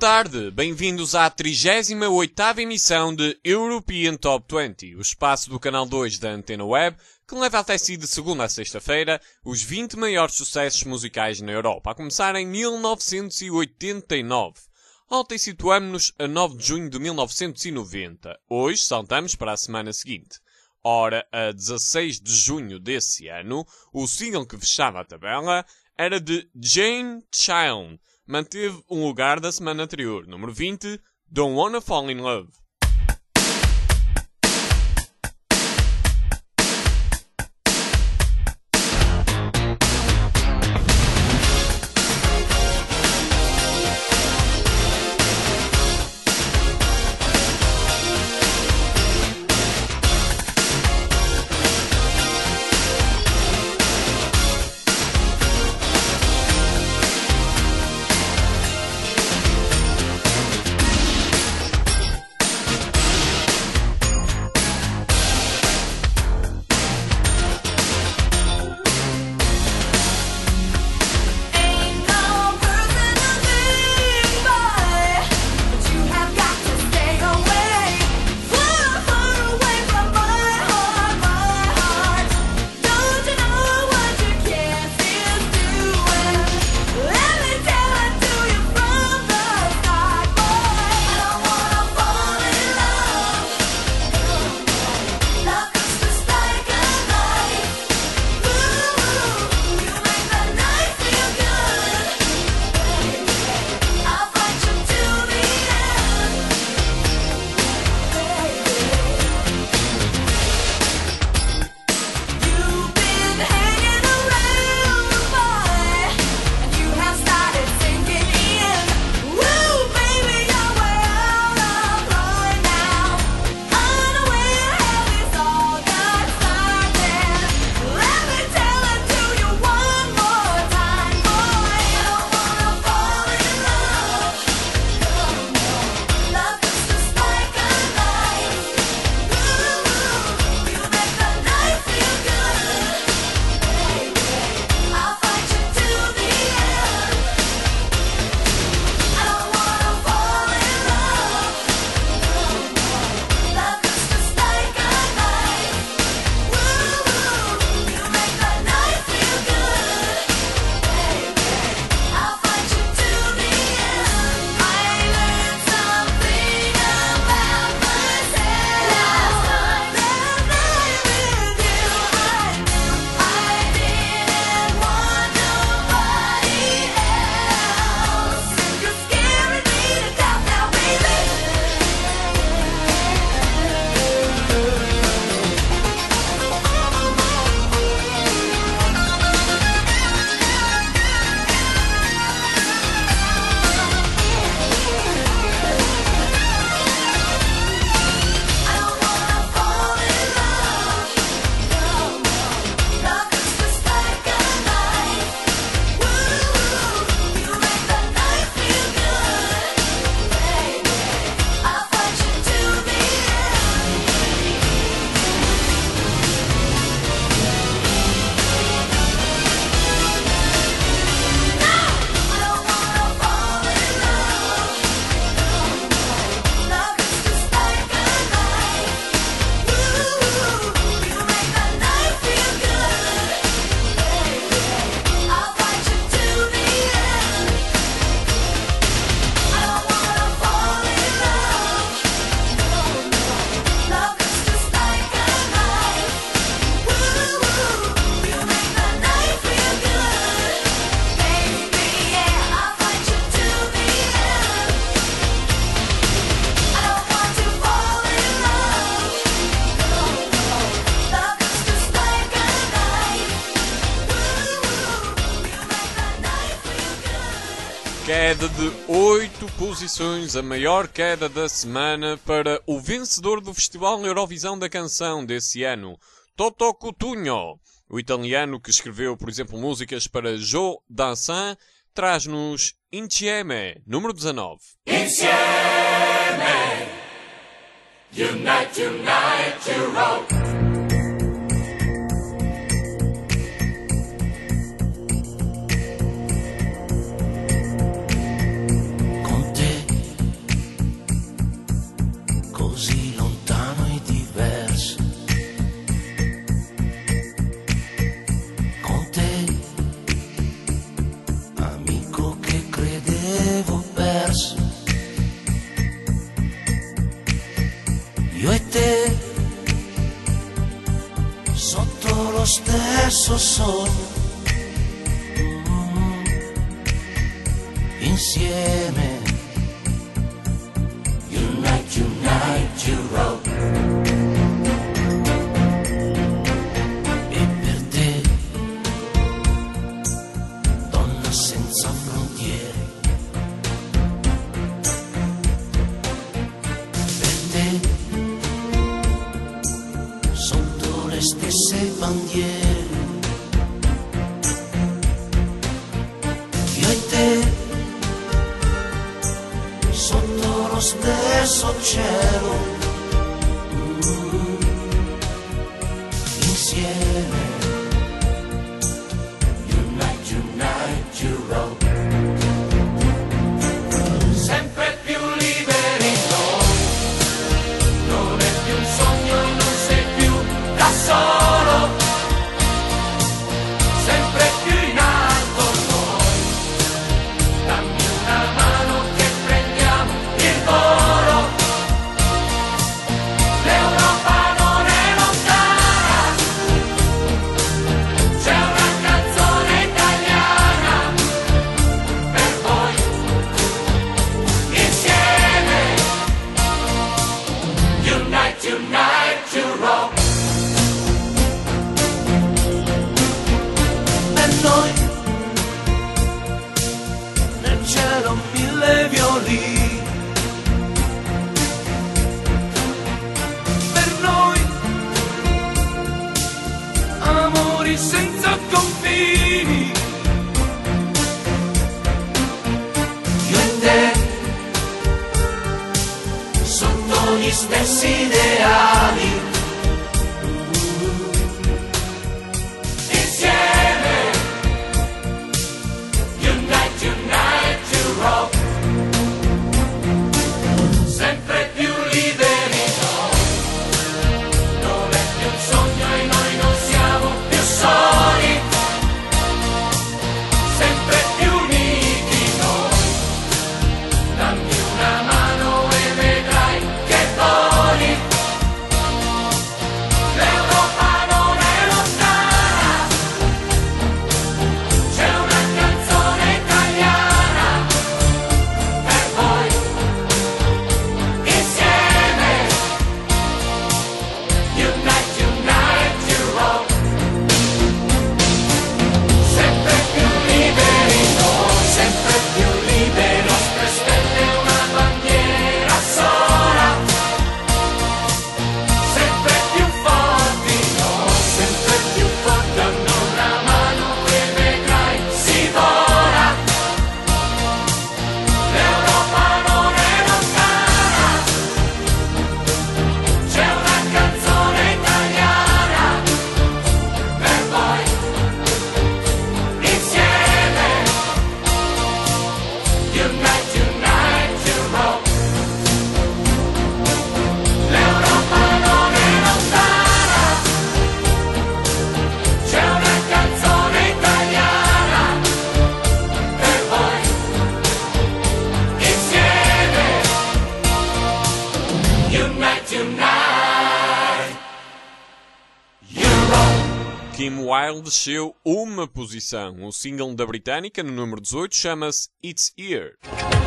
tarde, bem-vindos à 38ª emissão de European Top 20, o espaço do canal 2 da Antena Web, que leva até si de segunda a sexta-feira os 20 maiores sucessos musicais na Europa, a começar em 1989. Ontem situamo-nos a 9 de junho de 1990. Hoje saltamos para a semana seguinte. Ora, a 16 de junho desse ano, o single que fechava a tabela era de Jane Child. Manteve um lugar da semana anterior, número 20, Don't Wanna Fall in Love. Queda de 8 posições, a maior queda da semana para o vencedor do Festival Eurovisão da Canção desse ano, Toto Cutugno. O italiano que escreveu, por exemplo, músicas para Joe Dassin, traz-nos Insieme, número 19. Insieme, unite, unite, Europe. te sotto lo stesso sogno, insieme. Unite, unite, Europe. E per te, donna senza frontiere, per te, sotto le stesse bandiere, io e te, sotto lo stesso cielo, insieme. Unite, unite, Europe. Sempre più liberi noi, non è più un sogno e non sei più da solo, sempre più in alto noi, dammi una mano che prendiamo il volo, l'Europa non è lontana, c'è una canzone italiana per voi, insieme. Unite, unite, Europe. E noi nel cielo mille violini, per noi amori senza confini, io e te sotto gli stessi ideali, Insieme, unite, unite, Europe. Sempre più liberi noi, non è più un sogno e noi non siamo più soli, sempre più uniti noi, dammi una mano e vedrai che voli, l'Europa non è lontana, c'è una canzone italiana per voi, insieme. Unite, unite, Europe. Sempre più liberi noi, sempre più liberi, nostre stelle una bandiera sola, sempre più forti noi, sempre più forti, dammi una mano e vedrai si vola, l'Europa non è lontana, c'è una canzone italiana per voi, insieme. Unite, unite, Europe. L'Europa non è lontana, c'è una canzone italiana per voi, insieme. Unite, unite, Europe. Kim Wilde desceu uma posição. O single da britânica, no número 18, chama-se It's Here.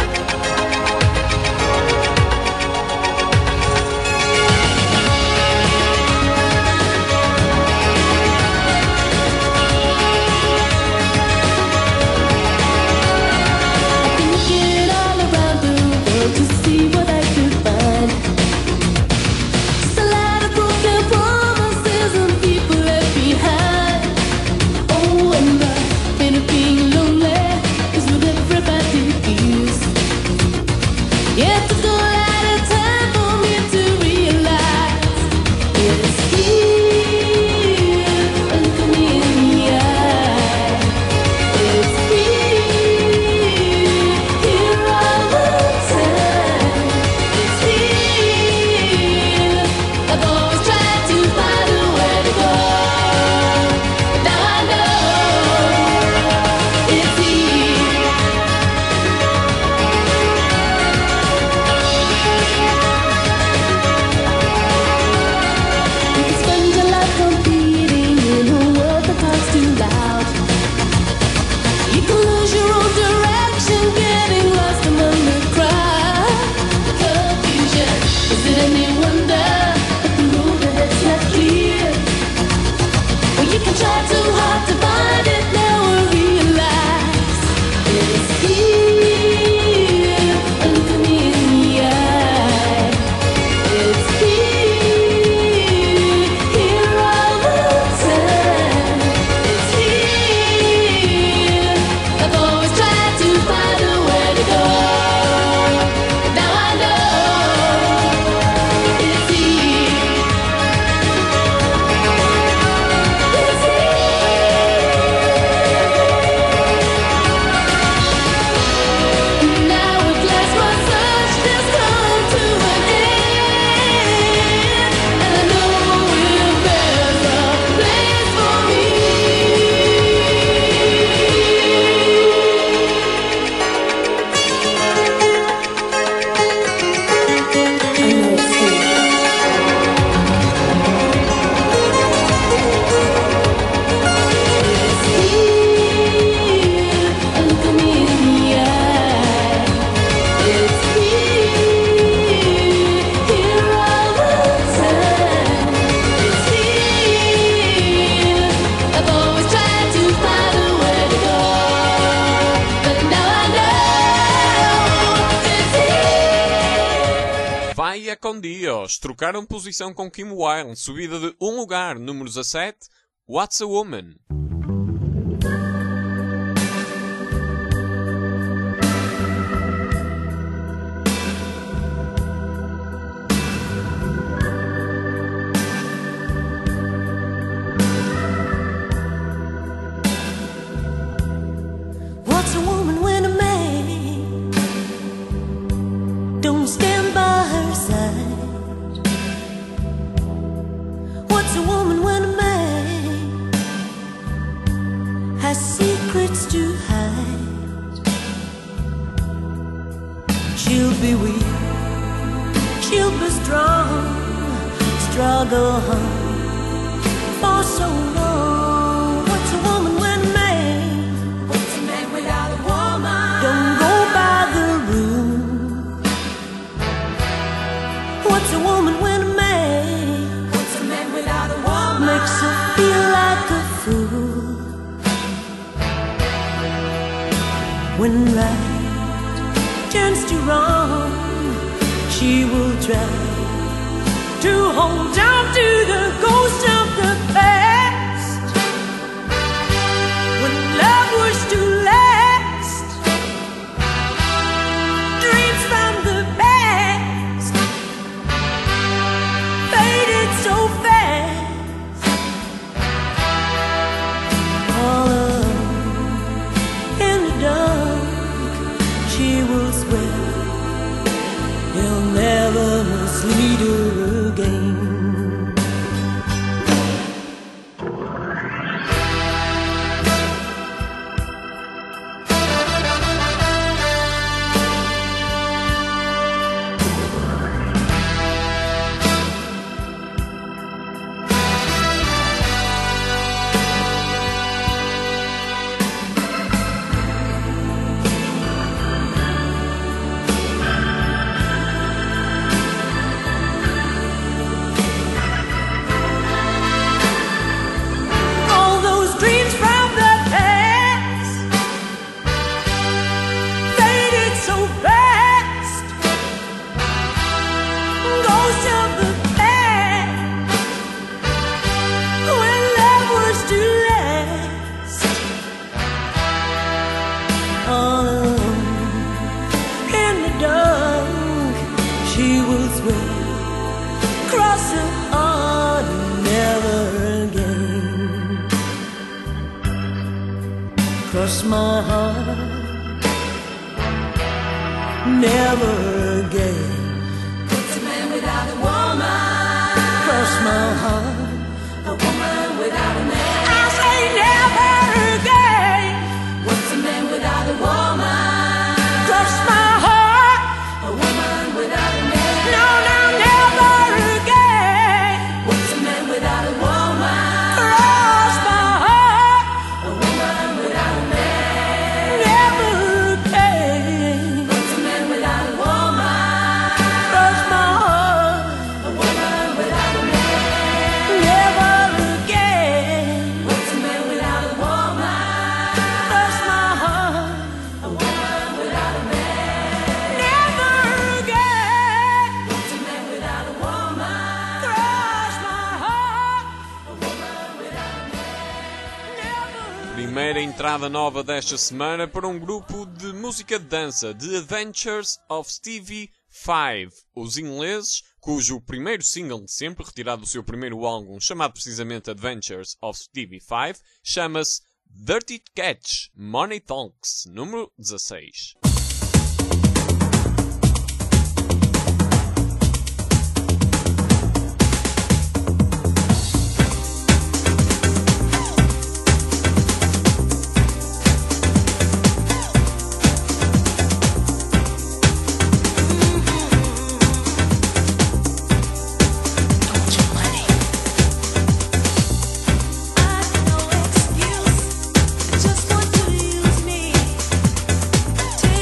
Looking all around the world to see what I could find. Just a lot of broken promises and people left behind. Oh, and the pain of being lonely is what everybody feels. Yeah, it's a good Con Dios trocaram posição com Kim Wilde, subida de um lugar, número 17, What's a Woman? What's a woman when a man don't stand by her side? What's a woman when a man has secrets to hide? She'll be weak, she'll be strong, struggle on for so long. What's a woman when a man? What's a man without a woman? Don't go by the rule. What's a woman when a man? What's a man without a woman? Makes her feel like a fool. When right turns to wrong, she will try to hold on to the ghost of the past. When love was to last, dreams from the past faded so fast. All alone in the dark, she will swear he'll never mislead her again. All those dreams from the past faded so fast. Ghosts of the past, when love was to last. All alone in the dark, she will swear, cross her heart, never again. Cross my heart, never again. What's a man without a woman? Cross my heart, a woman without a man. I say never again. What's a man without a woman? Cross my heart, a woman without a man. No, no, never again. What's a man without a woman? Cross my heart, a woman without a man. Never again. What's a man without a woman? Cross my heart, a woman without a man. Never again. What's a man without a woman? Cross my heart, a woman without a man. Never again. What's a man without a woman? Cross my heart, a woman without a man. Never. Primeira entrada nova desta semana para um grupo de música de dança, The Adventures of Stevie 5, os ingleses, cujo primeiro single de sempre, retirado do seu primeiro álbum, chamado precisamente Adventures of Stevie 5, chama-se Dirty Catch, Money Talks, número 16. Just want to use me.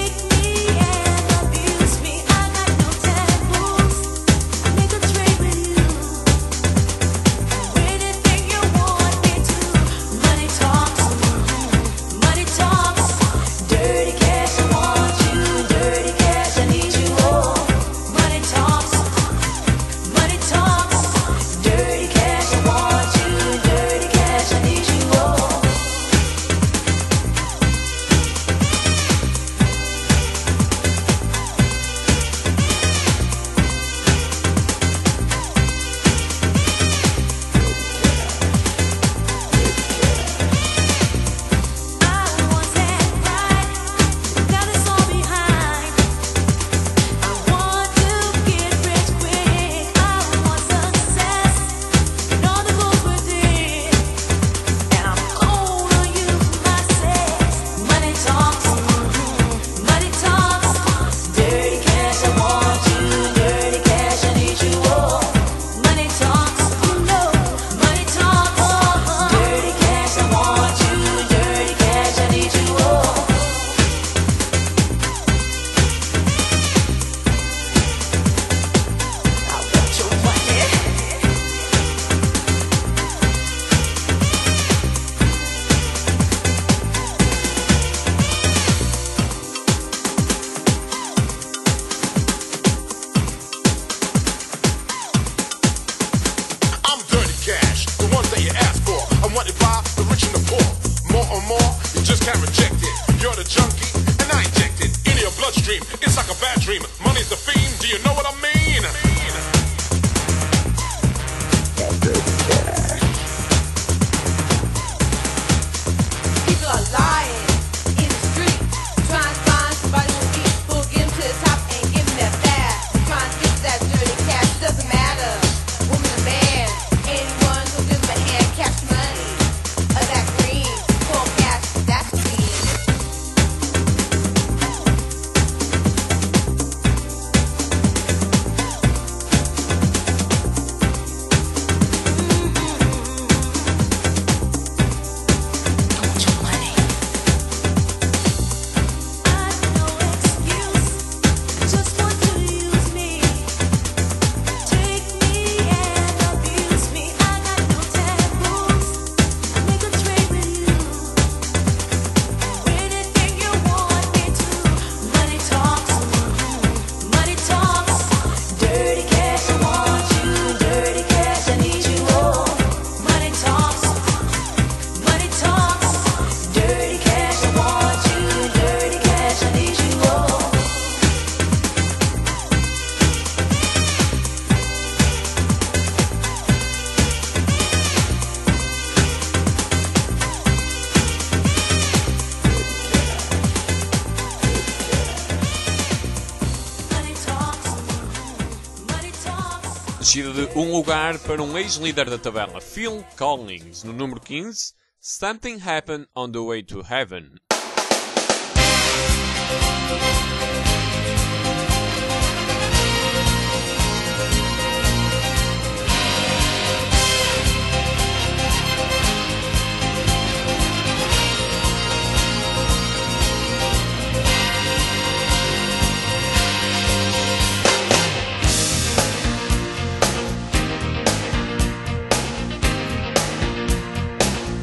rich and the poor. More or more, you just can't reject it. You're the junkie, and I inject it into your bloodstream. It's like a bad dream. Money's the fiend. Do you know what I mean? People are lying in the street, trying to find somebody who eat, who'll get them to the top and give them that fast. Trying to get to that dirty cash, it doesn't matter. Woman or man, anyone who'll give them a hand, cash money, or that green, cold cash, that's clean. Descida de um lugar para um ex-líder da tabela, Phil Collins, no número 15, Something Happened on the Way to Heaven.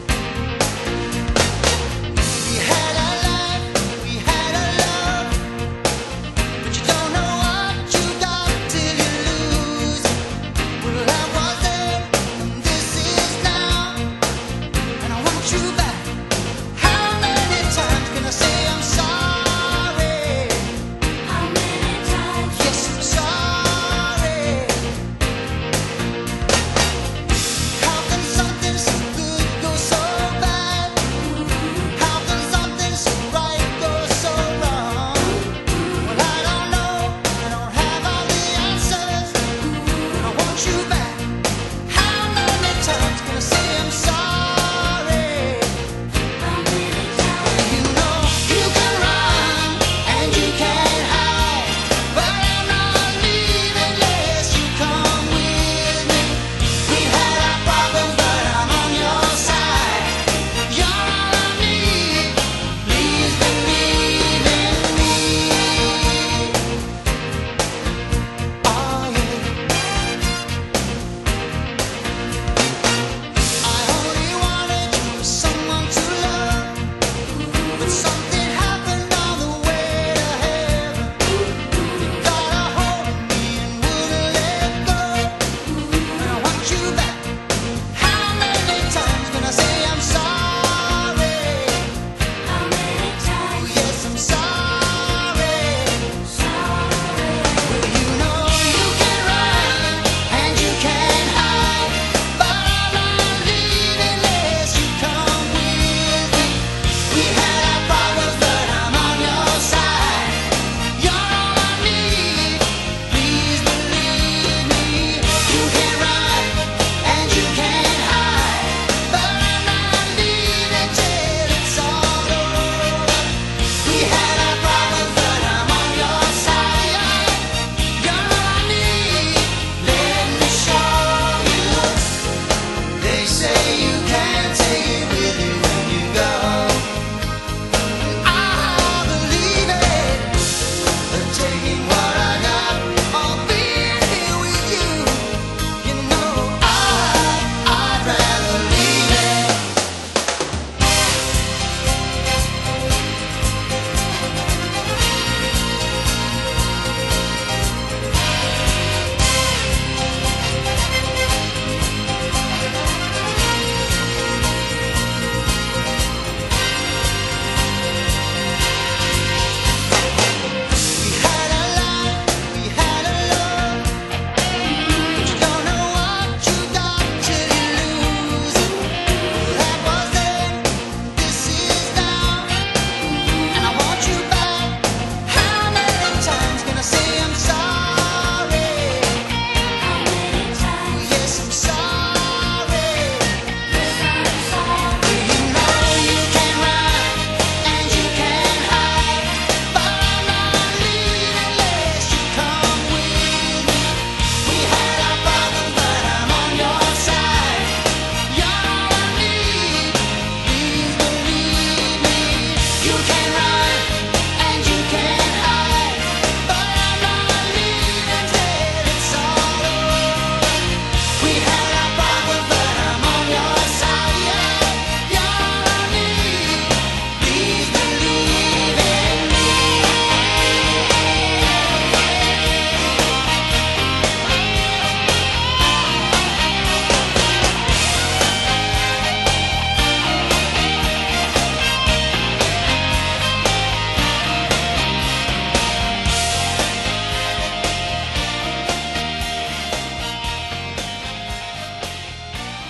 We had a life, we had a love.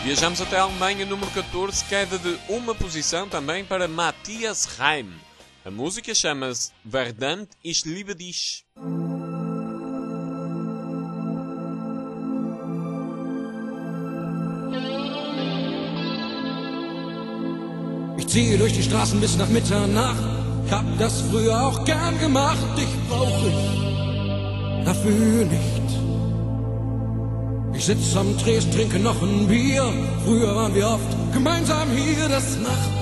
Viajamos até a Alemanha, número 14, queda de uma posição também para Matthias Reim. A música chama-se Verdammt, ich liebe dich. Ich ziehe durch die Straßen bis nach Mitternacht. Ich hab das früher auch gern gemacht. Dich brauch ich dafür nicht. Ich sitz am Tresen, trinke noch ein Bier. Früher waren wir oft gemeinsam hier. Das macht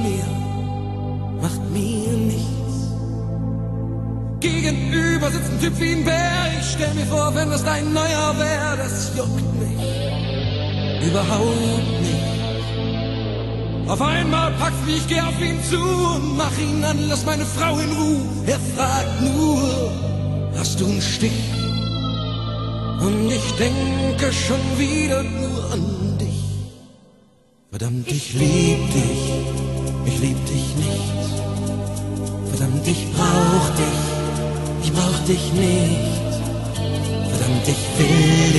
mir nichts. Gegenüber sitzt ein Typ wie ein Bär. Ich stell mir vor, wenn das dein neuer wär. Das juckt mich überhaupt nicht. Auf einmal packt's mich, ich geh auf ihn zu und mach ihn an, lass meine Frau in Ruhe. Er fragt nur, hast du einen Stich? Und ich denke schon wieder nur an dich. Verdammt, ich lieb dich nicht. Verdammt, ich brauch dich nicht. Verdammt, ich will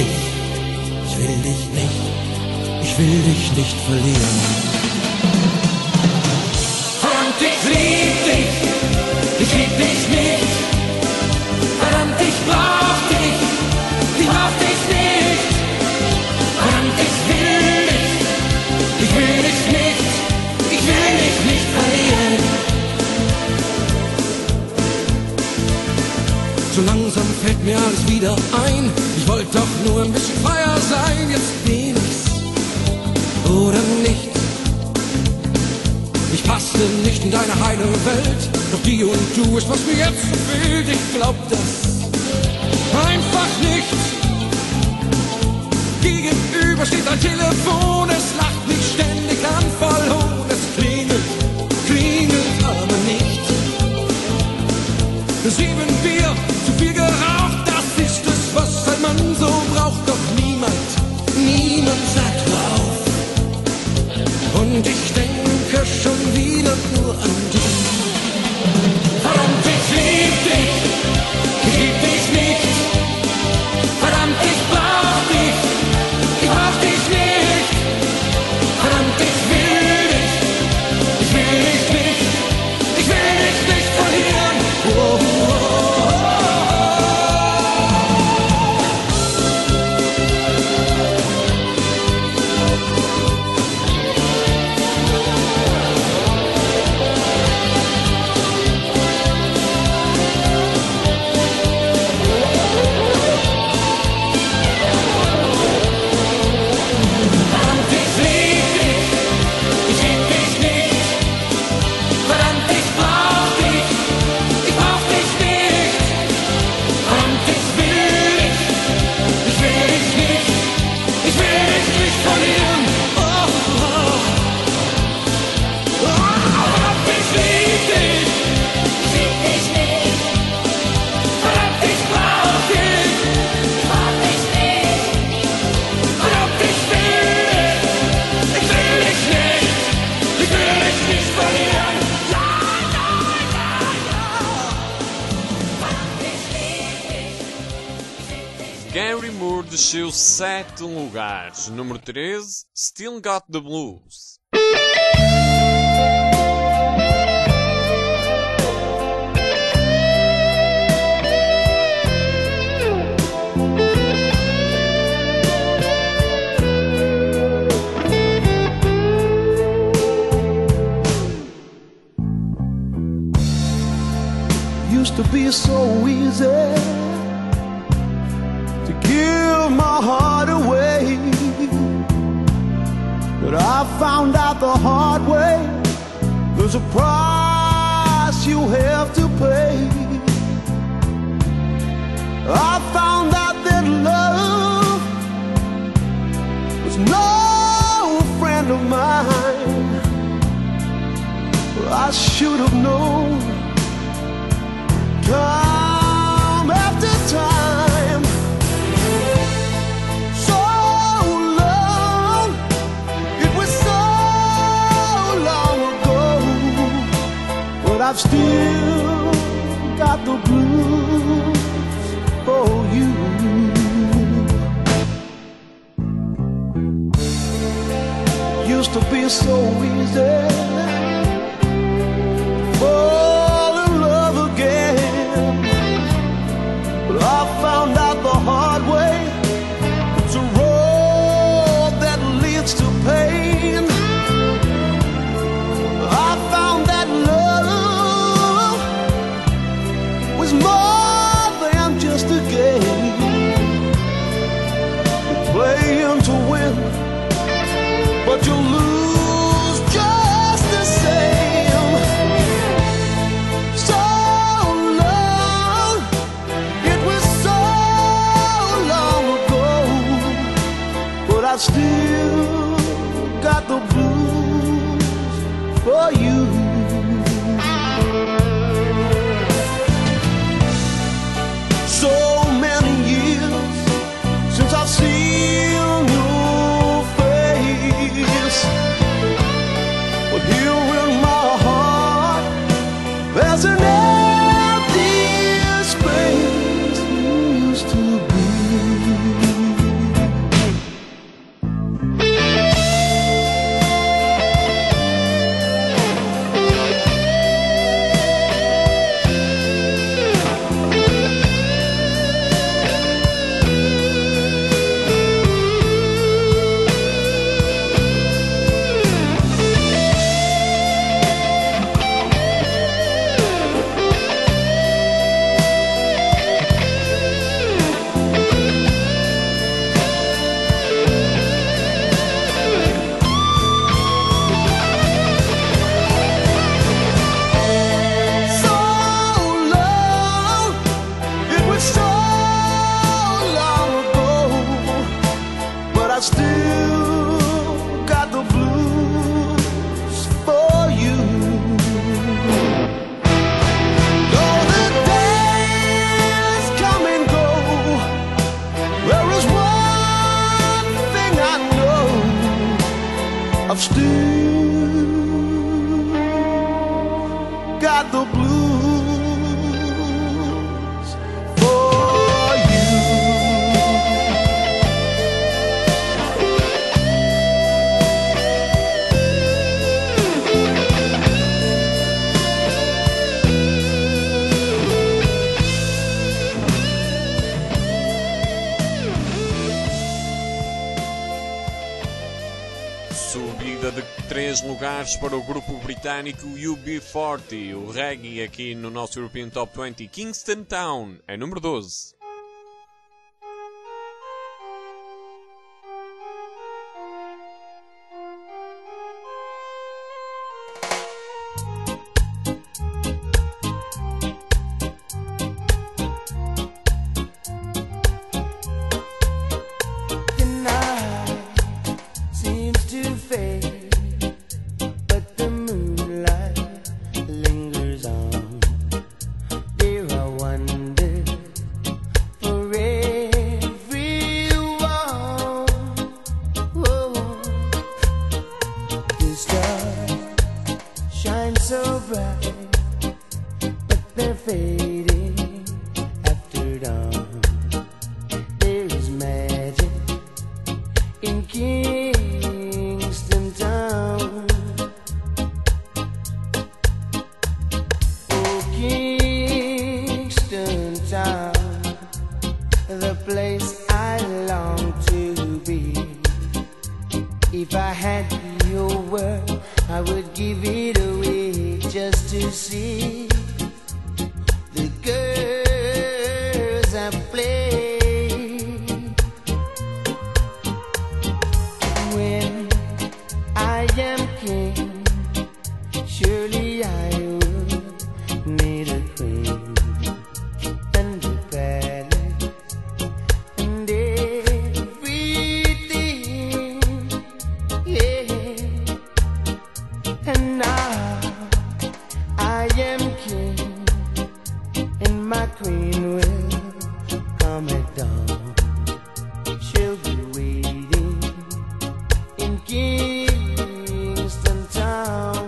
dich nicht verlieren. Ich lieb dich nicht. Verdammt, ich brauch dich nicht. Verdammt, ich will dich nicht verlieren. So langsam fällt mir alles wieder ein. Ich wollte doch nur ein bisschen freier sein. Jetzt bin ich's oder nicht. Ich passte nicht in deine heile Welt, doch die und du ist, was mir jetzt so fehlt. Ich glaub das einfach nicht. Gegenüber steht ein Telefon, es lacht mich ständig an, voll hohn. Es klingelt aber nicht. 7 Bier, zu viel geraucht, das ist es, was ein Mann so braucht. Doch niemand sagt drauf. Und ich denke schon wieder nur an dich. Verdammt, ich lieb dich nicht. Verdammt, ich brauch dich nicht. Verdammt, ich will dich nicht verlieren. Oh. Gary Moore desceu 7 lugares. Número 13, Still Got the Blues. Used to be so easy to give my heart away, but I found out the hard way, there's a price you have to pay. I found out that love was no friend of mine. I should have known time after time. So long, it was so long ago, but I've still got the blues for you. used to be so easy. Fall in love again. But I found out the hard way. It's a road that leads to pain. I found that love was more than just a game. You're playing to win, but you lose just the same. So long, it was so long ago, but I still got the blues for you. So many years since I've seen your face, but here in my heart there's an empty space you used to be. Still got the blues for you. Though the days come and go, there is one thing I know: I've still got the blues for you. Subida de 3 lugares para o grupo britânico UB40, o reggae aqui no nosso European Top 20. Kingston Town é número 12. The night seems to fade, but the moonlight lingers on. Dear, I wonder for everyone. Oh, the stars shine so bright, but they're fading after dawn. There is magic in Kingston Town. Oh, Kingston Town, the place I long to be. If I had your word, I would give it away just to see the girls I play. When I am king, surely I would need a queen and a palace and everything, yeah. And now I am king, and my queen will come at dawn. She'll be waiting in Kingston Town.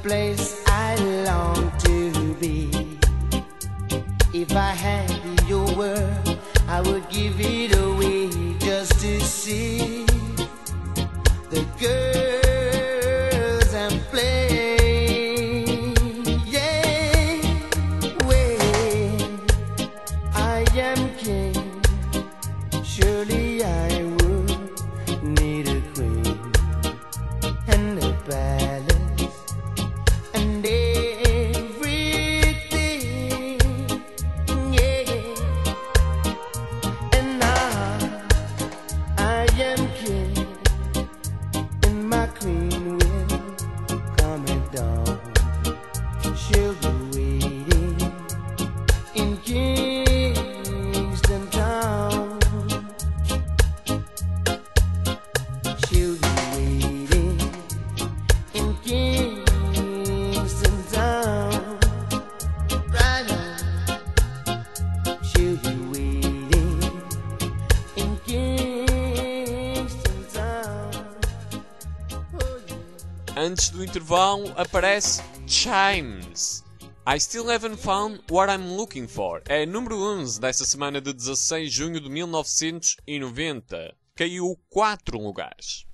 place I long to be. If I had your word, I would give it away just to see the girls and play. Yeah, when I am king, surely I would need a queen and a palace and everything. Yeah, and now I am king, and my queen will come at dawn. She'll be waiting in Kingston Town. She'll be waiting in Kingston Town. Right now, she'll be waiting in Kingston Town. Oh yeah. Antes do intervalo aparece Chimes. I Still Haven't Found What I'm Looking For. É número 11 dessa semana de 16 de junho de 1990. Caiu 4 lugares.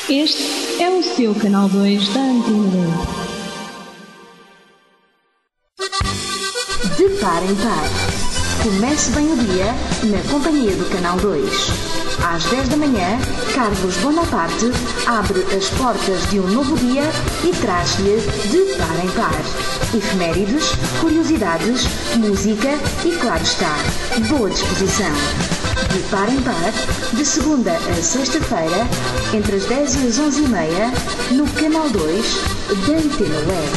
Este é o seu canal 2 da Antena 2. De par em par. Comece bem o dia na companhia do Canal 2. Às 10 da manhã, Carlos Bonaparte abre as portas de um novo dia e traz-lhe De par em par. Efemérides, curiosidades, música e, claro está, boa disposição. De par em par, de segunda a sexta-feira, entre as 10 e as 11h30, no Canal 2 da Antena Web.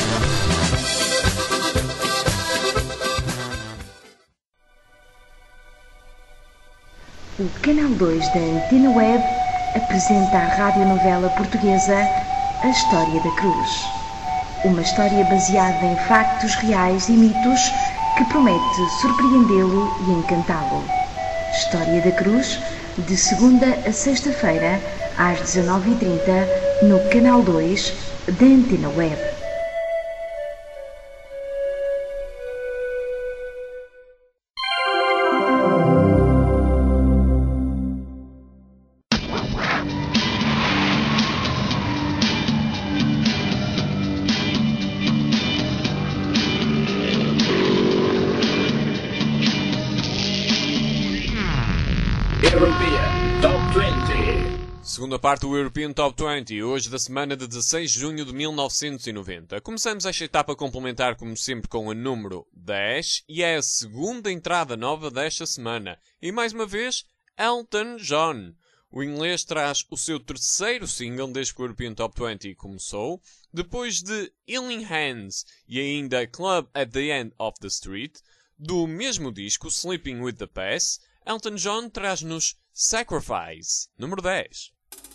O Canal 2 da Antena Web apresenta à radionovela portuguesa A História da Cruz. Uma história baseada em factos reais e mitos que promete surpreendê-lo e encantá-lo. História da Cruz, de segunda a sexta-feira, às 19h30, no Canal 2 da Antena Web. European Top 20. Segunda parte do European Top 20, hoje da semana de 16 de junho de 1990. Começamos esta etapa complementar, como sempre, com a número 10, e é a segunda entrada nova desta semana. E mais uma vez, Elton John. O inglês traz o seu terceiro single desde que o European Top 20 começou, depois de Healing Hands e ainda Club at the End of the Street. Do mesmo disco, Sleeping with the Past, Elton John traz-nos Sacrifice, número 10.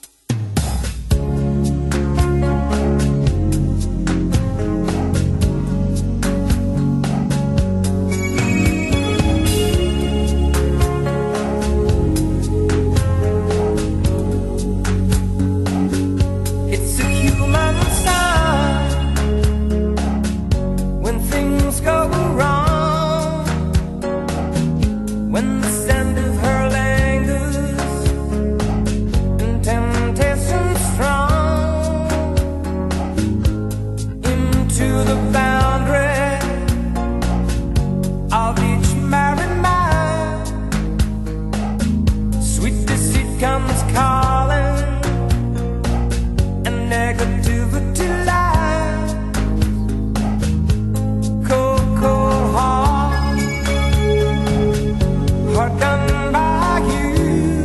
It's a human sign when things go wrong, when the scent of her lingers and temptation strong into the boundary of each married man. Sweet deceit comes calling and negativity lies. Cold, cold heart done by you.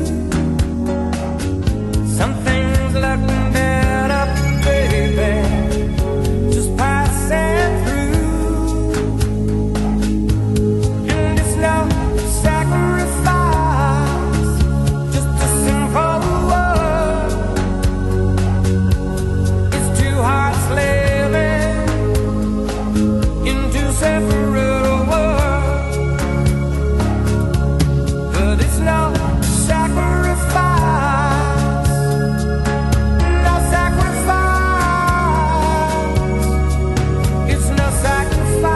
Some things look better, baby, just passing through. And it's no sacrifice, just a simple word. It's two hearts living in two separate worlds, but it's no sacrifice, no sacrifice. It's no sacrifice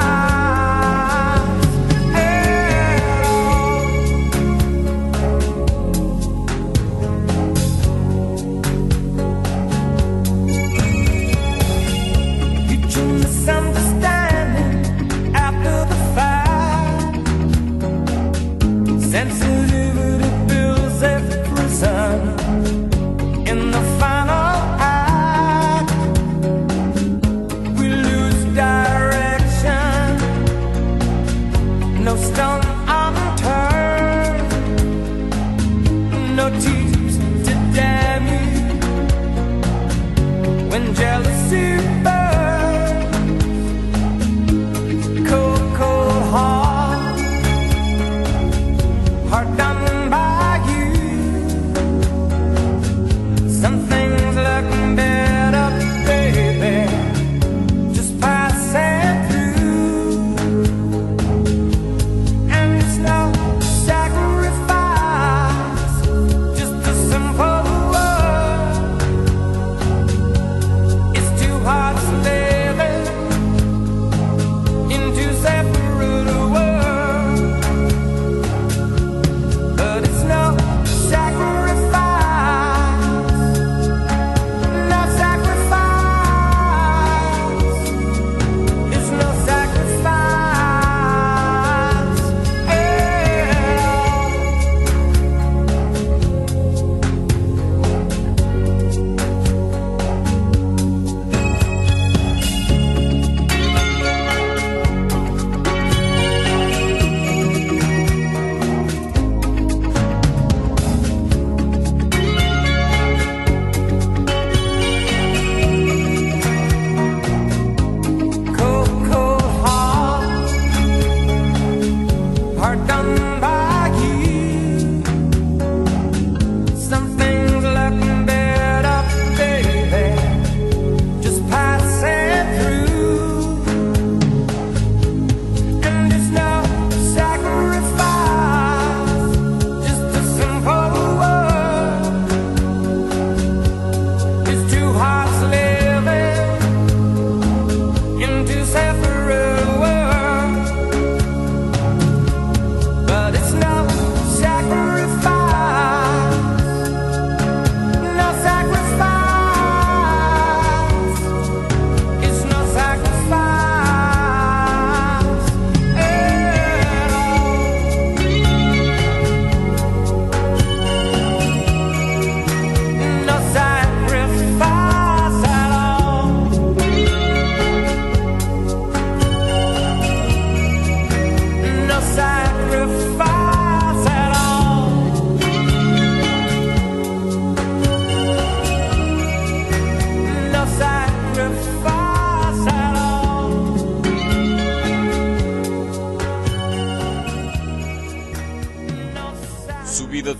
at all. Future misunderstanding after the fact. Sensitivity builds a prison in the final act. We lose direction, no stone unturned, no tears to damn you when jealousy burns.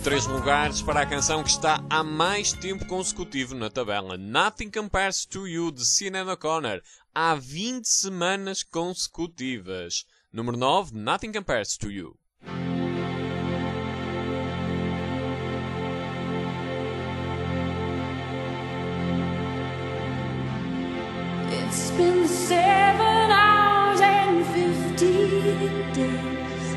3 lugares para a canção que está há mais tempo consecutivo na tabela. Nothing Compares to You, de Sinead O'Connor, há 20 semanas consecutivas. Número 9, Nothing Compares to You. It's been 7 hours and 15 days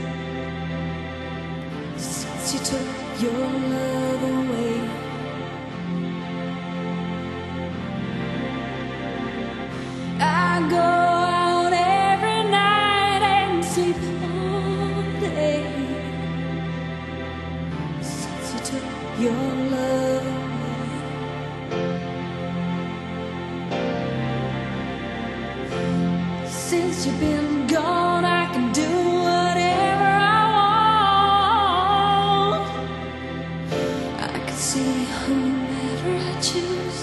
since you took your love away. I go out every night and sleep all day since you took your love away. Since you've been gone, I can do whatever I want. I can see whomever I choose.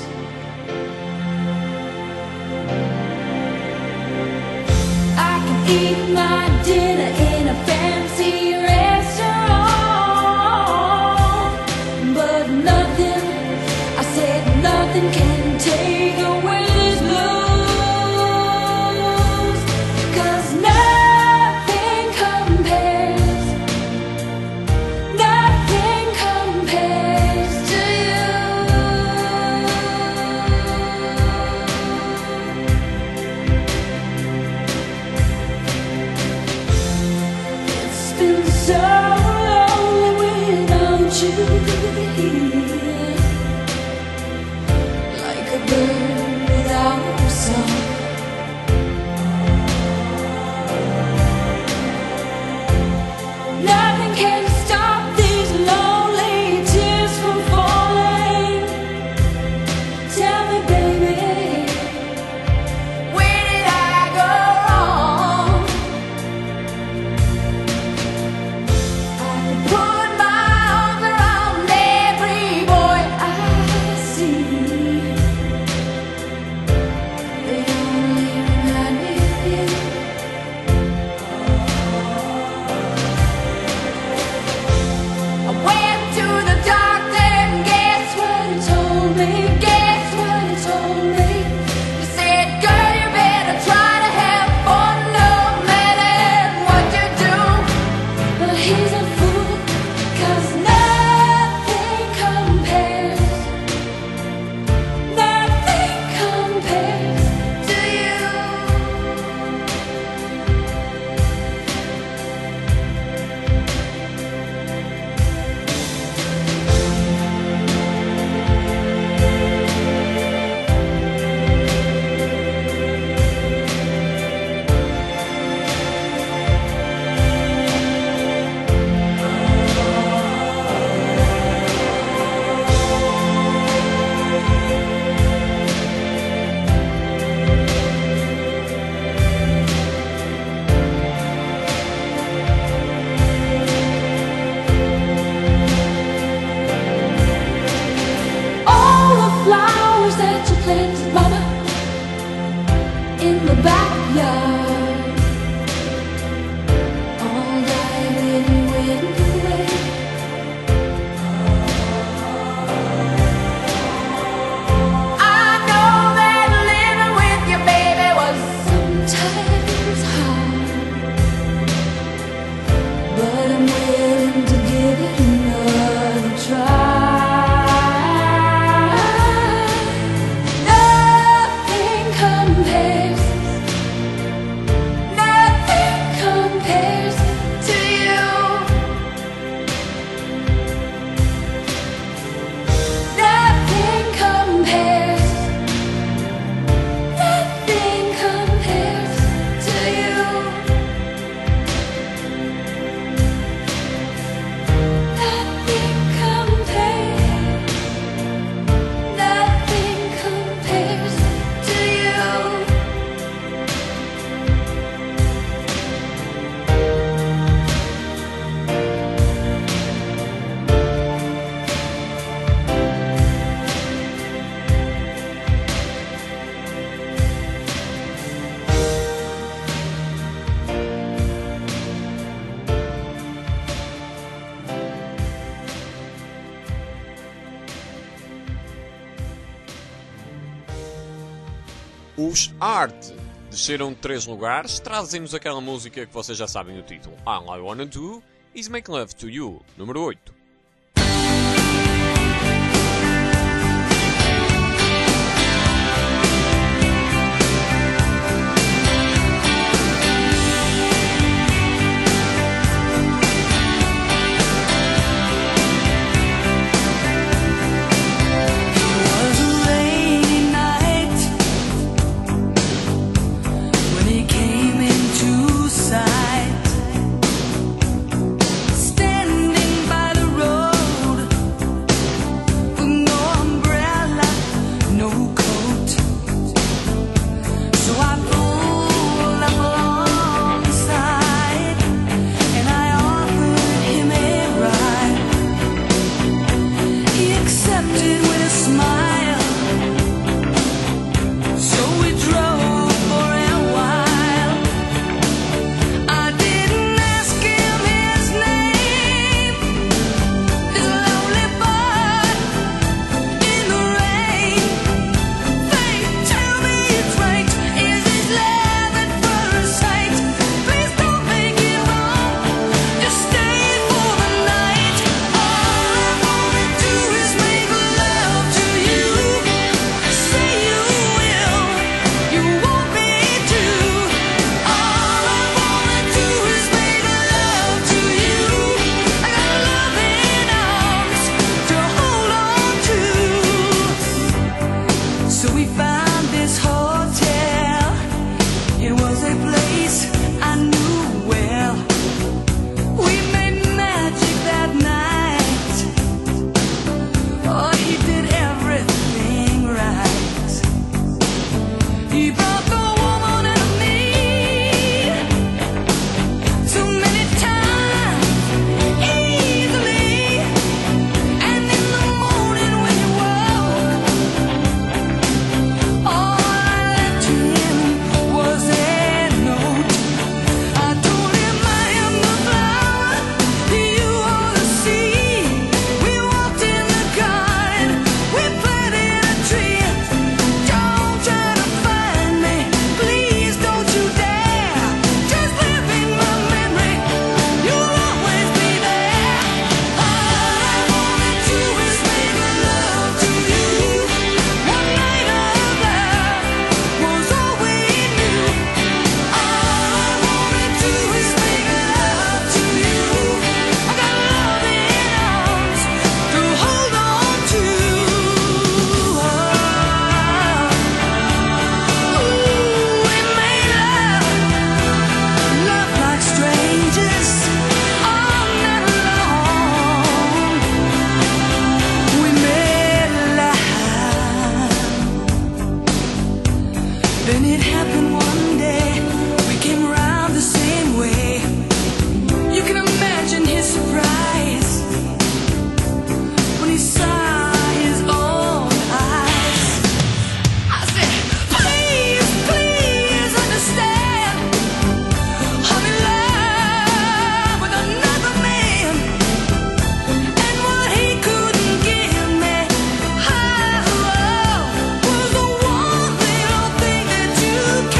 I can eat my dinner in a fancy restaurant, but nothing, I said nothing can take away this blues. Like a bird without a song. Nothing can stop these lonely tears from falling. Tell me, baby, where did I go wrong? I could put my arms around every boy I see. Os Art desceram 3 lugares, trazem-nos aquela música que vocês já sabem o título. All I Wanna Do Is Make Love To You, número 8. You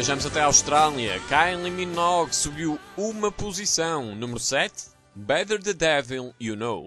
viajamos até a Austrália. Kylie Minogue subiu uma posição. Número 7, Better the Devil You Know.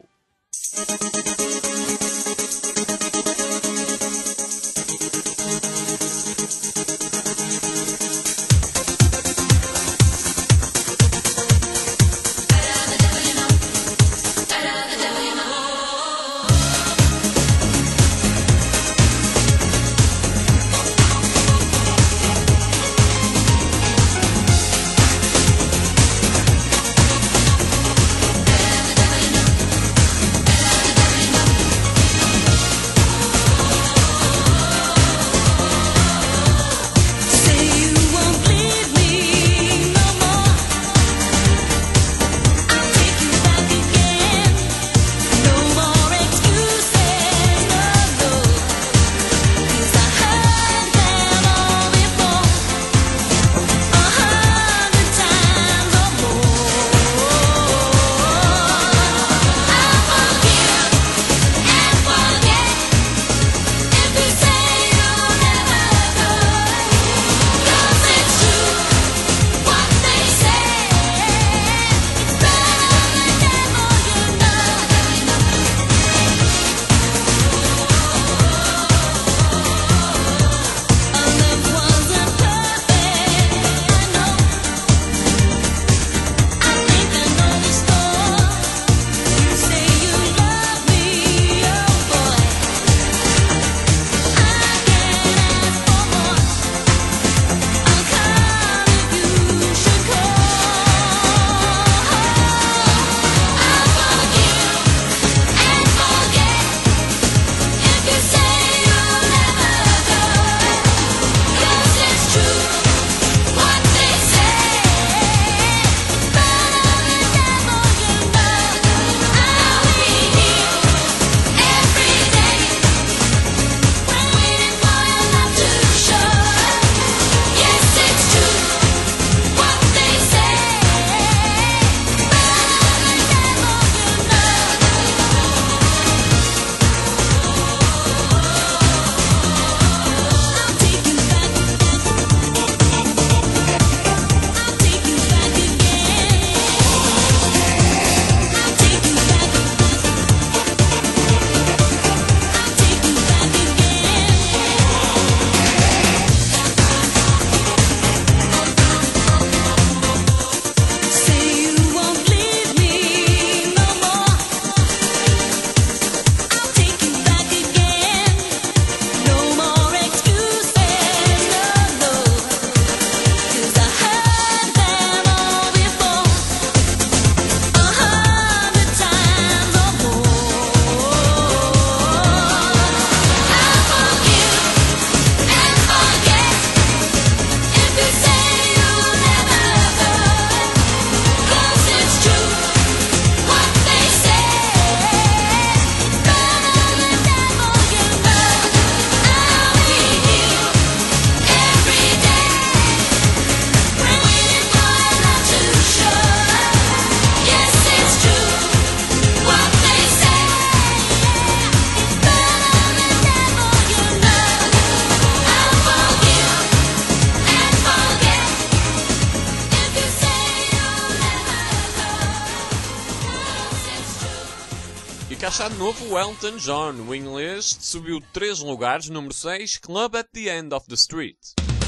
Cá está de novo o Elton John. O inglês subiu 3 lugares. Número 6, Club at the End of the Street.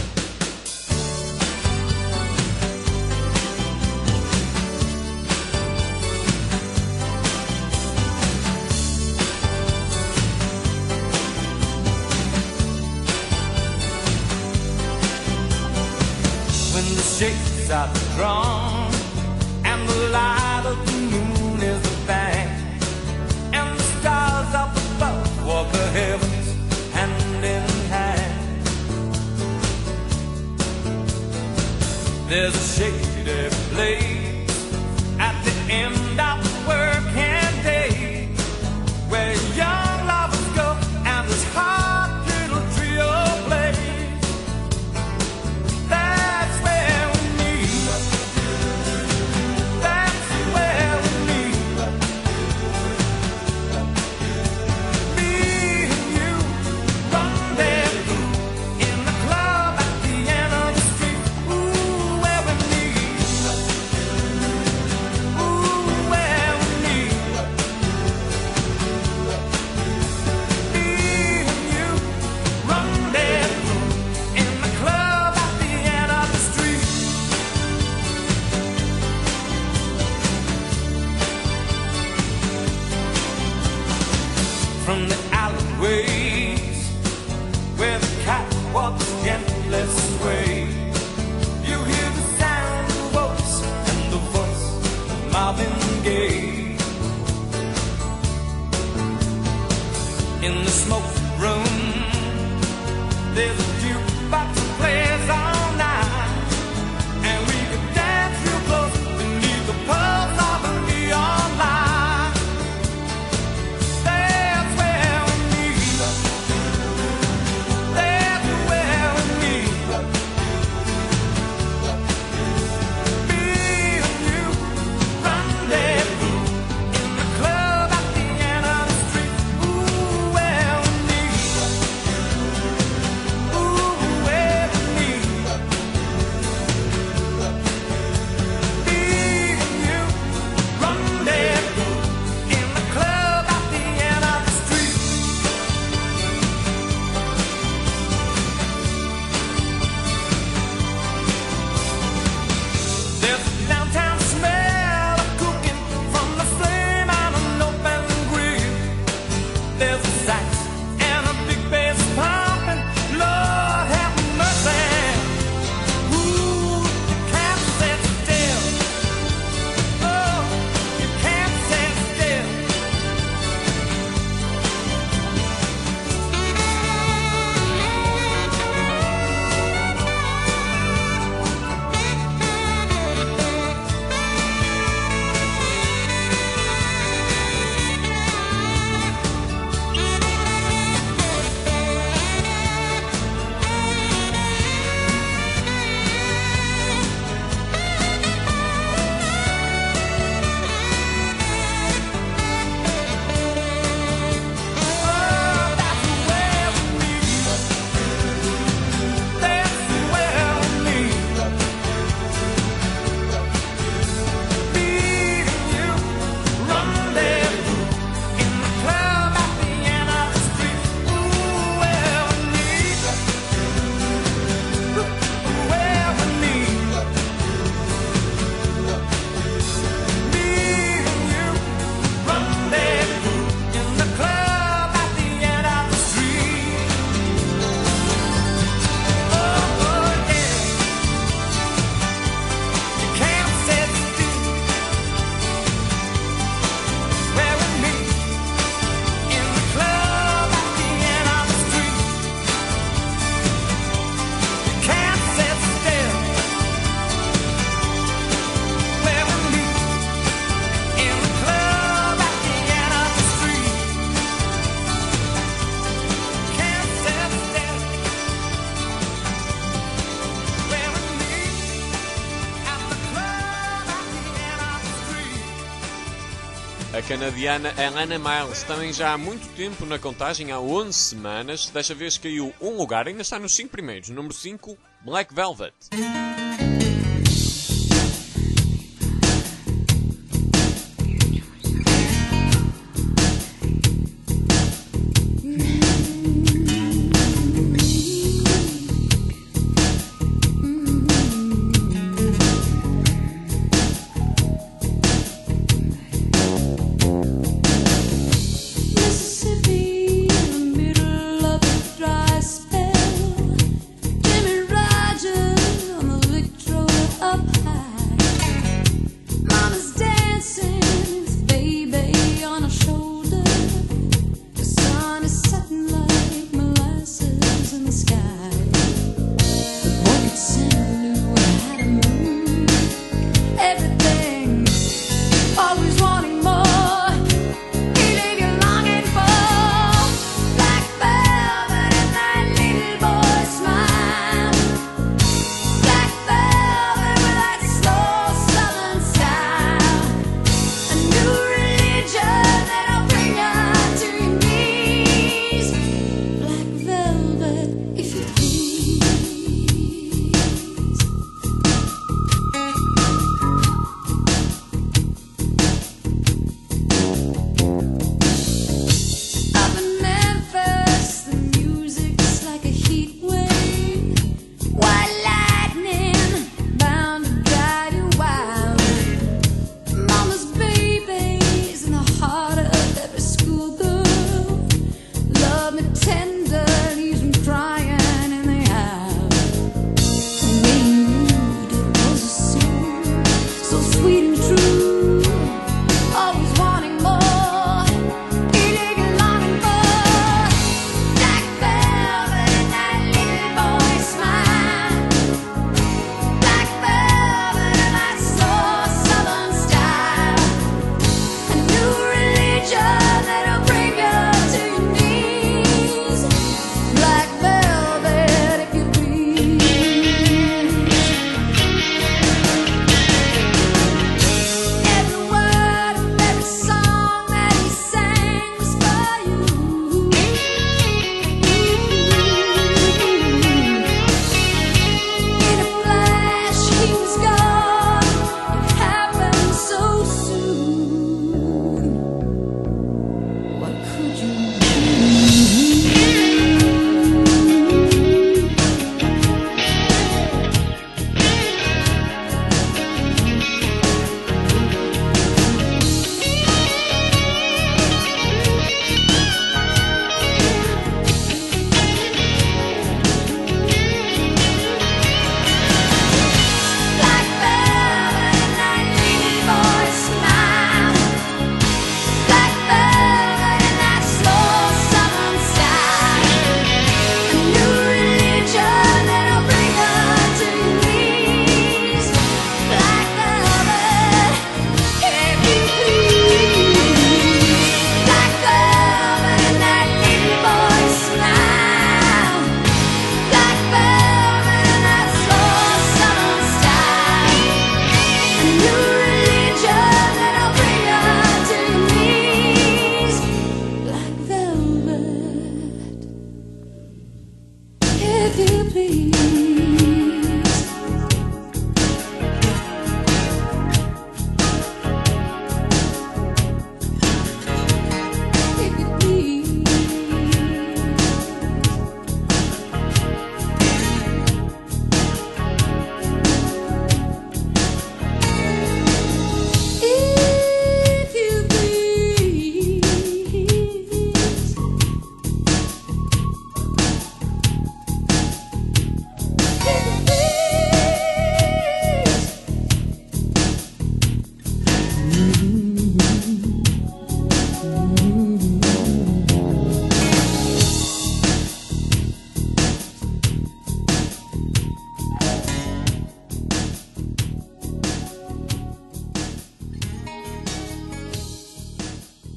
When the shakes are drawn and the light of the moon is a bang and the stars up above walk the heavens hand in hand, there's a shady place at the end of the working day where young lovers go and this hot little trio plays. Street. from the alleyways where the catwalks gently sway. You hear the sound of voice and the voice of Marvin Gaye. In the smoke room, there's a jukebox that plays all night, and we could dance real close beneath the pulse of a neon light. That's where we meet. That's where we meet. Me and you, rendezvous in the club at the end of the street. Ooh, where we meet. Ooh, where we meet. Me and you, rendezvous in the club at the end of the street. There's a downtown smell of cooking from the flame on an open grill. There's a sax and a big bass pumping. Lord have mercy. Ooh, you can't sit still. Oh, you can't sit still. A canadiana Alana Miles também já há muito tempo na contagem, há 11 semanas. Desta vez caiu um lugar, ainda está nos 5 primeiros. Número 5, Black Velvet. Mississippi, in the middle of a dry spell. Jimmy Rogers on the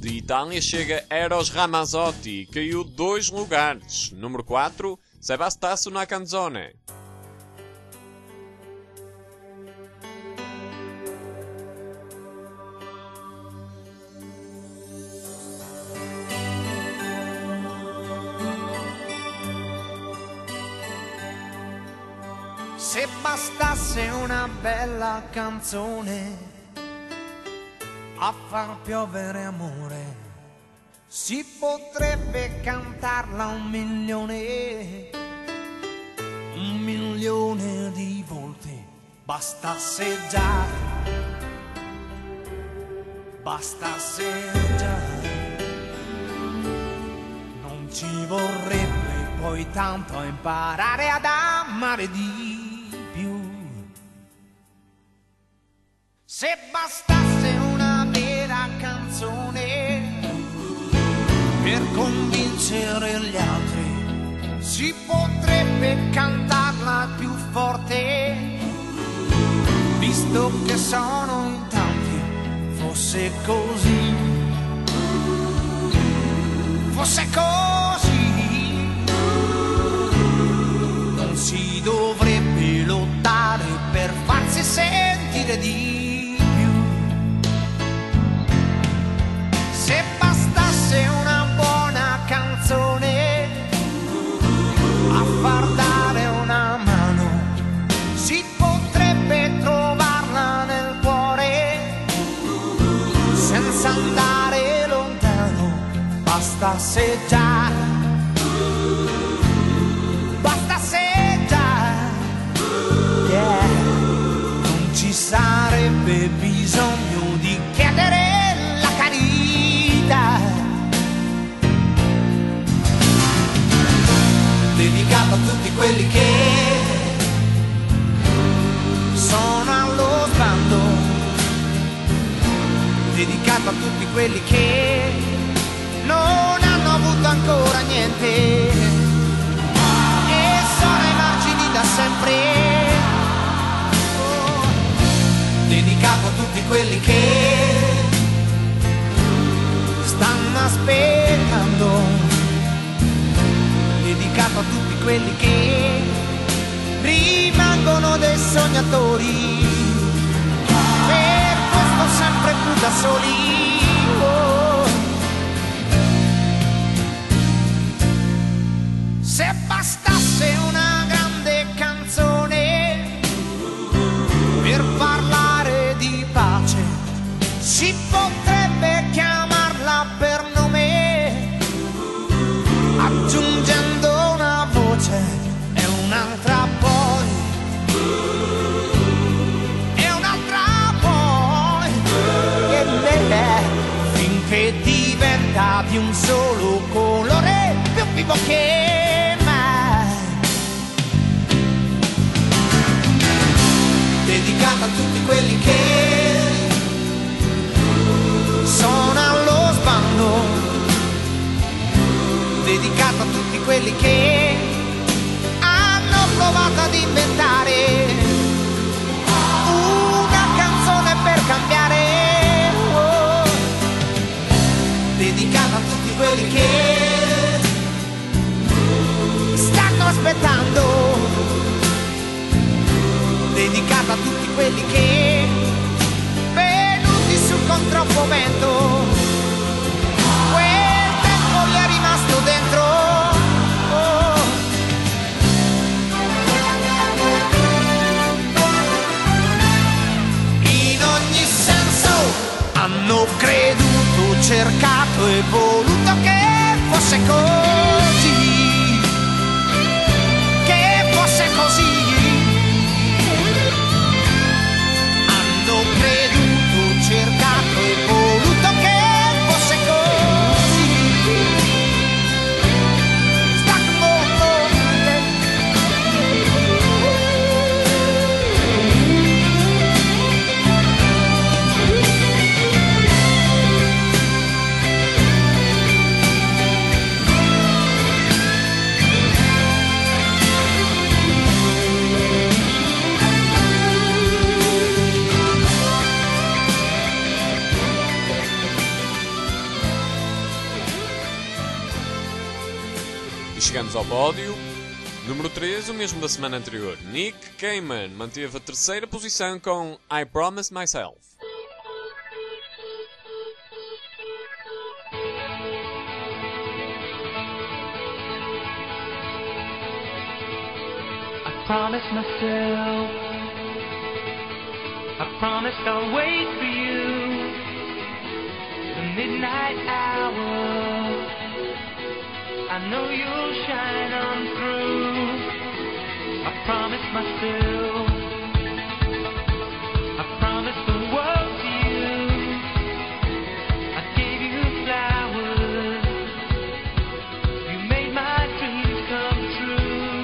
De Itália chega Eros Ramazzotti, caiu 2 lugares. Número 4, Se bastasse una canzone. Se bastasse una bella canzone a far piovere amore, si potrebbe cantarla 1.000.000 di volte. Bastasse già, non ci vorrebbe poi tanto a imparare ad amare di più. Se bastasse una vera canzone per convincere gli altri, si potrebbe cantarla più forte, visto che sono in tanti. Fosse così, non si dovrebbe lottare per farsi sentire di più. Se bastasse una buona canzone a far dare una mano, si potrebbe trovarla nel cuore senza andare lontano. Bastasse già, yeah. Non ci sarebbe bisogno di chiedere la carità. Dedicato a tutti quelli che sono allo sbando, dedicato a tutti quelli che non hanno avuto ancora niente e sono ai margini da sempre. Oh, dedicato a tutti quelli che stanno aspettando, dedicato a tutti quelli che rimangono dei sognatori, per questo sempre più da soli. Oh, se bastasse una grande canzone per parlare di pace, si potrebbe chiamarla per nome, aggiungendo una voce e un'altra poi, finché diventa di un solo colore, più vivo che mai. Dedicata a tutti quelli che sono allo sbando, dedicata a tutti quelli che hanno provato ad inventare una canzone per cambiare. Oh, dedicata a tutti quelli che stanno aspettando, dedicata a tutti quelli che venuti su con troppo vento, quel tempo gli è rimasto dentro. Oh, in ogni senso hanno creduto, cercato e voluto che fosse così, che fosse così. Hanno creduto, cercato e voluto che fosse così. chegamos ao pódio. Número 3, o mesmo da semana anterior. Nick Cayman manteve a terceira posição com I Promise Myself. Promise myself, I promised I'll wait for you, the midnight hour, I know you'll shine on through, I promised myself, I promised the world to you, I gave you flowers, you made my dreams come true.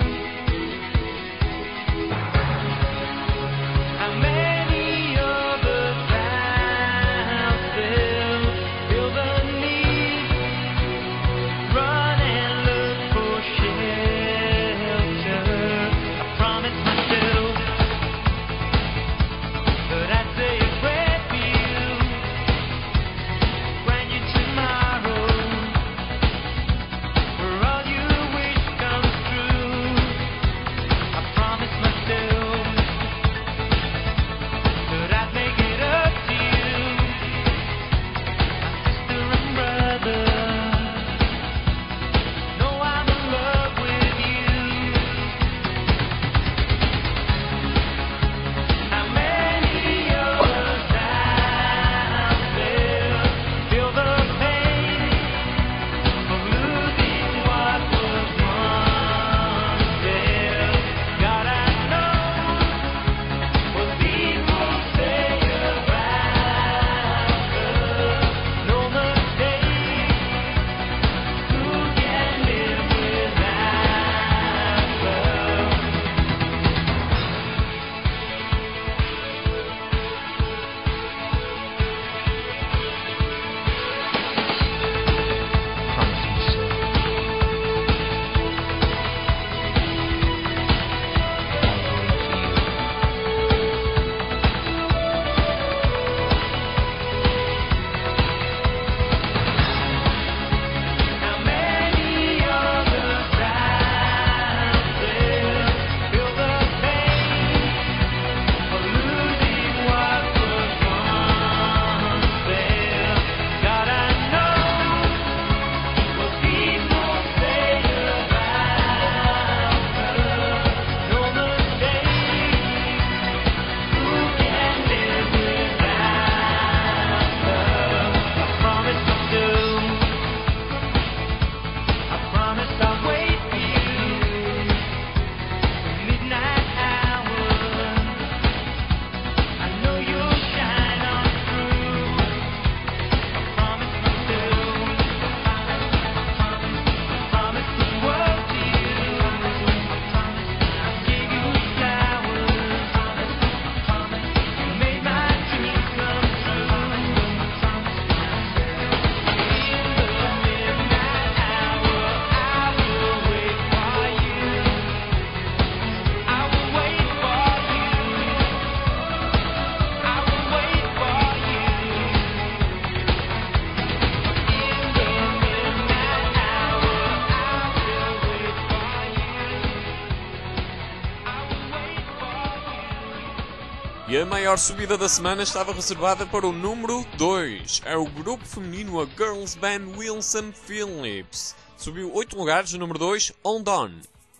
E a maior subida da semana estava reservada para o número 2. É o grupo feminino a Girls Band Wilson Phillips. Subiu 8 lugares, o número 2, Hold On.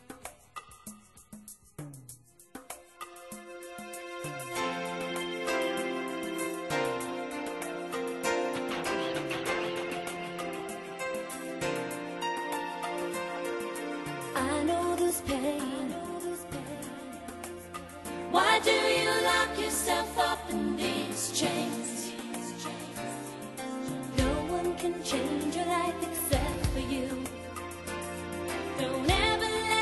I know this pain. Why do you lock yourself up in these chains? No one can change your life except for you. Don't ever let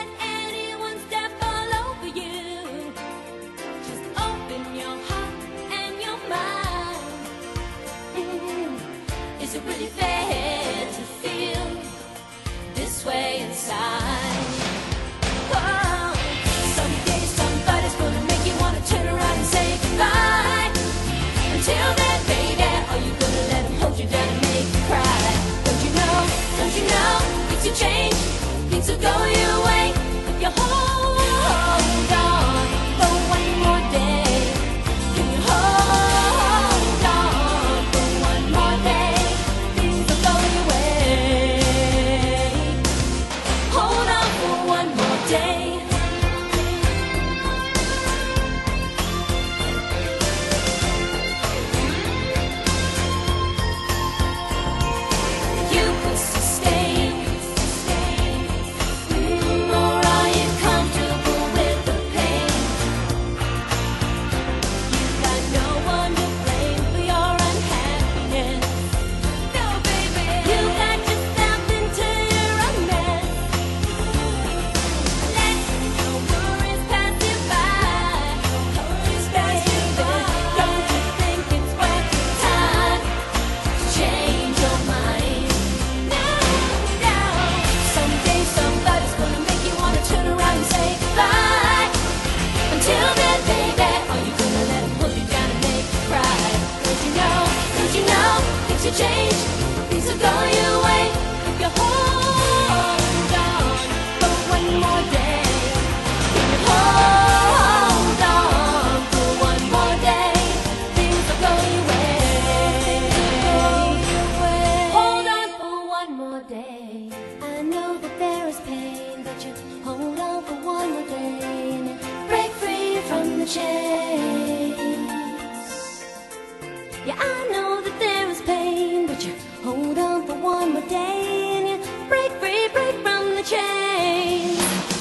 day and you break free, break from the chains.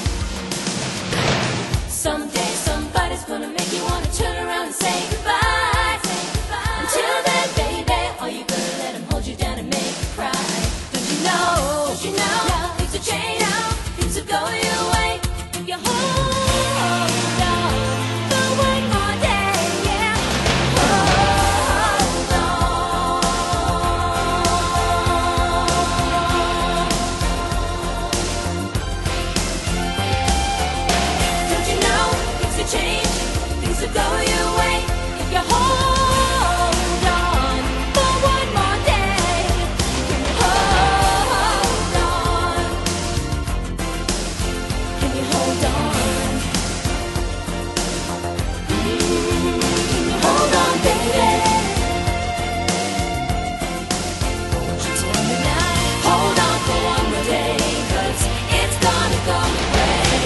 Someday somebody's gonna make you wanna turn around and say goodbye. Until then, baby, are you gonna let him hold you down and make you cry? Don't you know, things will change, things will go your way if you hold on for one more day, yeah. Hold on. Don't you know, things will change, things will go your way if you hold on for one more day. Hold on. Can you hold on? Can you hold on, baby? Won't you tell me now? Hold on for one more day, 'cause it's gonna go away.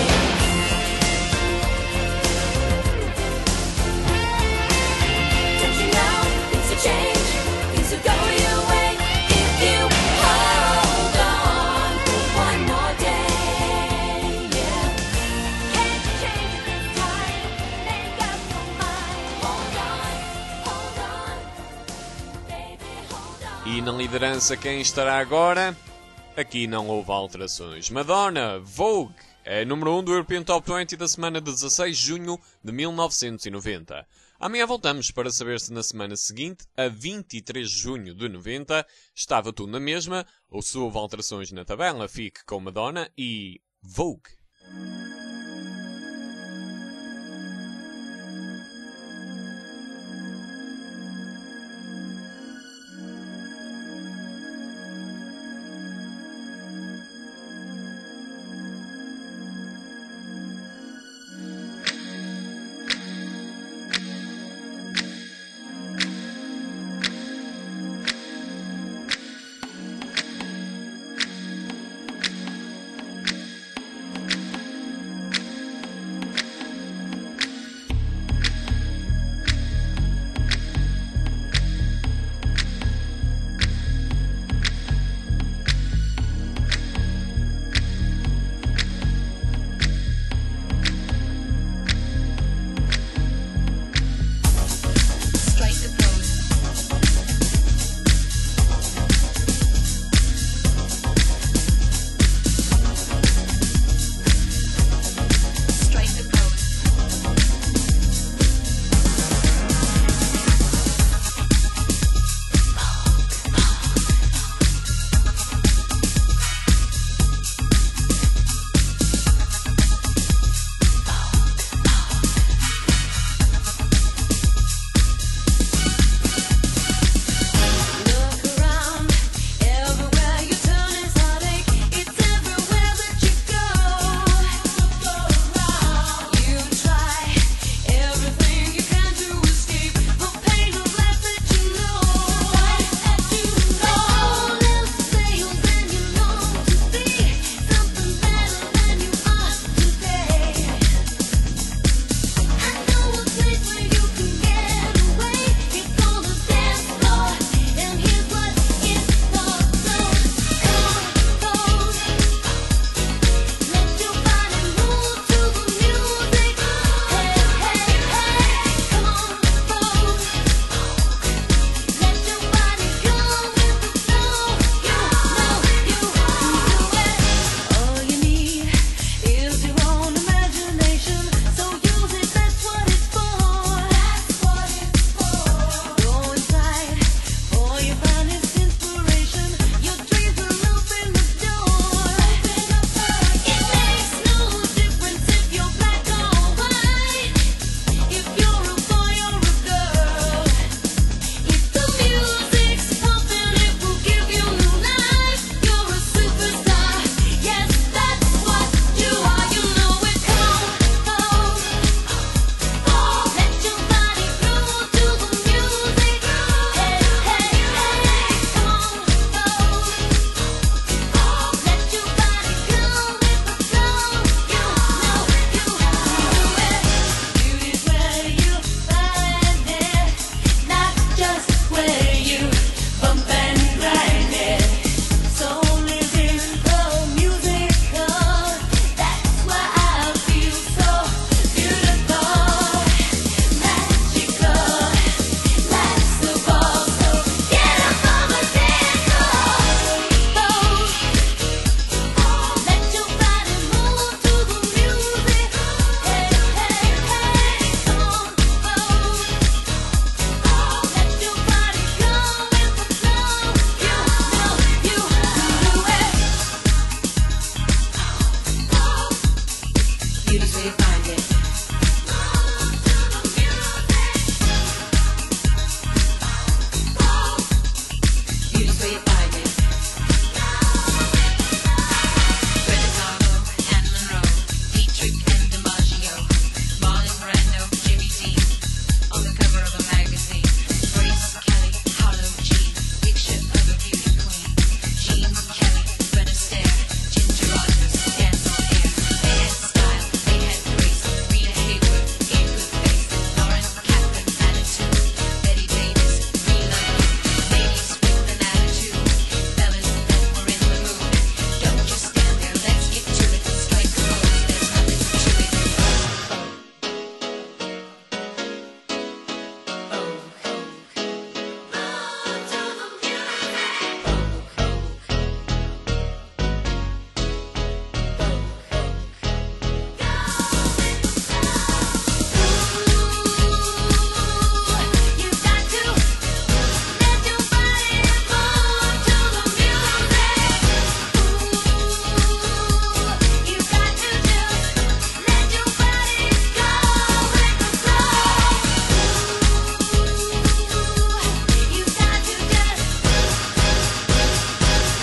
Don't you know, things will change, things will go your way if you hold on for one more day, yeah. Can't you change it this time? Make up your mind. Hold on, baby, hold on. E na liderança quem estará agora? Aqui não houve alterações. Madonna, Vogue, é número 1 do European Top 20 da semana de 16 de junho de 1990. Amanhã voltamos para saber se na semana seguinte, a 23 de junho de 90, estava tudo na mesma ou se houve alterações na tabela. Fique com Madonna e Vogue.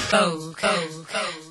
Go, go, go.